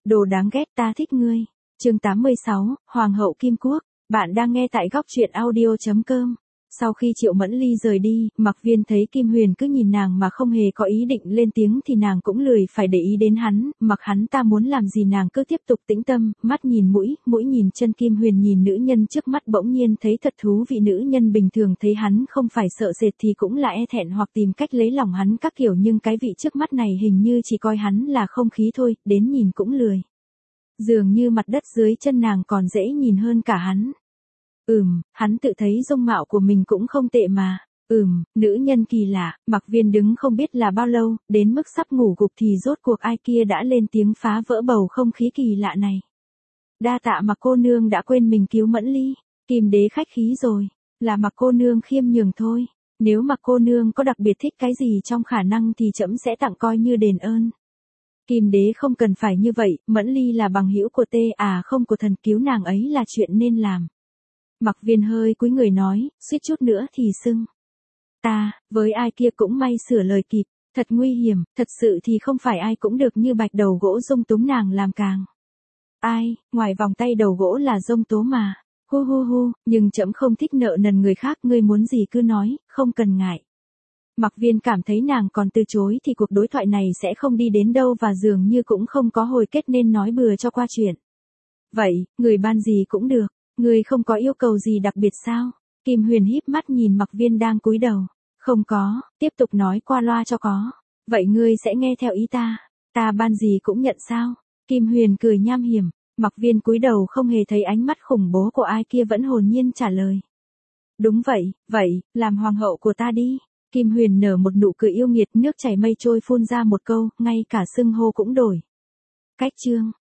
Đồ đáng ghét, ta thích ngươi. Chương 86, Hoàng hậu Kim Quốc. Bạn đang nghe tại góc truyện audio.com. Sau khi Triệu Mẫn Ly rời đi, Mặc Viên thấy Kim Huyền cứ nhìn nàng mà không hề có ý định lên tiếng thì nàng cũng lười phải để ý đến hắn, mặc hắn ta muốn làm gì nàng cứ tiếp tục tĩnh tâm, mắt nhìn mũi, mũi nhìn chân. Kim Huyền nhìn nữ nhân trước mắt bỗng nhiên thấy thật thú vị. Nữ nhân bình thường thấy hắn không phải sợ sệt thì cũng là e thẹn hoặc tìm cách lấy lòng hắn các kiểu, nhưng cái vị trước mắt này hình như chỉ coi hắn là không khí thôi, đến nhìn cũng lười. Dường như mặt đất dưới chân nàng còn dễ nhìn hơn cả hắn. Hắn tự thấy dung mạo của mình cũng không tệ mà. Nữ nhân kỳ lạ. Mặc Viên đứng không biết là bao lâu, đến mức sắp ngủ gục thì rốt cuộc ai kia đã lên tiếng phá vỡ bầu không khí kỳ lạ này. Đa tạ Mặc cô nương đã quên mình cứu Mẫn Ly. Kim đế khách khí rồi, là Mặc cô nương khiêm nhường thôi. Nếu Mặc cô nương có đặc biệt thích cái gì trong khả năng thì trẫm sẽ tặng coi như đền ơn. Kim đế không cần phải như vậy, Mẫn Ly là bằng hữu của không của thần, cứu nàng ấy là chuyện nên làm. Mặc Viên hơi cúi người nói, suýt chút nữa thì sưng. Ta, với ai kia cũng may sửa lời kịp, thật nguy hiểm, thật sự thì không phải ai cũng được như bạch đầu gỗ dung túng nàng làm càng. Ai, ngoài vòng tay đầu gỗ là dông tố mà. Hu, nhưng trẫm không thích nợ nần người khác, ngươi muốn gì cứ nói, không cần ngại. Mặc Viên cảm thấy nàng còn từ chối thì cuộc đối thoại này sẽ không đi đến đâu và dường như cũng không có hồi kết nên nói bừa cho qua chuyện. Vậy, người ban gì cũng được, người không có yêu cầu gì đặc biệt sao? Kim Huyền híp mắt nhìn Mặc Viên đang cúi đầu. Không có, tiếp tục nói qua loa cho có. Vậy ngươi sẽ nghe theo ý ta, ta ban gì cũng nhận sao? Kim Huyền cười nham hiểm. Mặc Viên cúi đầu không hề thấy ánh mắt khủng bố của ai kia vẫn hồn nhiên trả lời. Đúng vậy, làm hoàng hậu của ta đi. Kim Huyền nở một nụ cười yêu nghiệt, nước chảy mây trôi phun ra một câu, ngay cả xưng hô cũng đổi. Cách chương.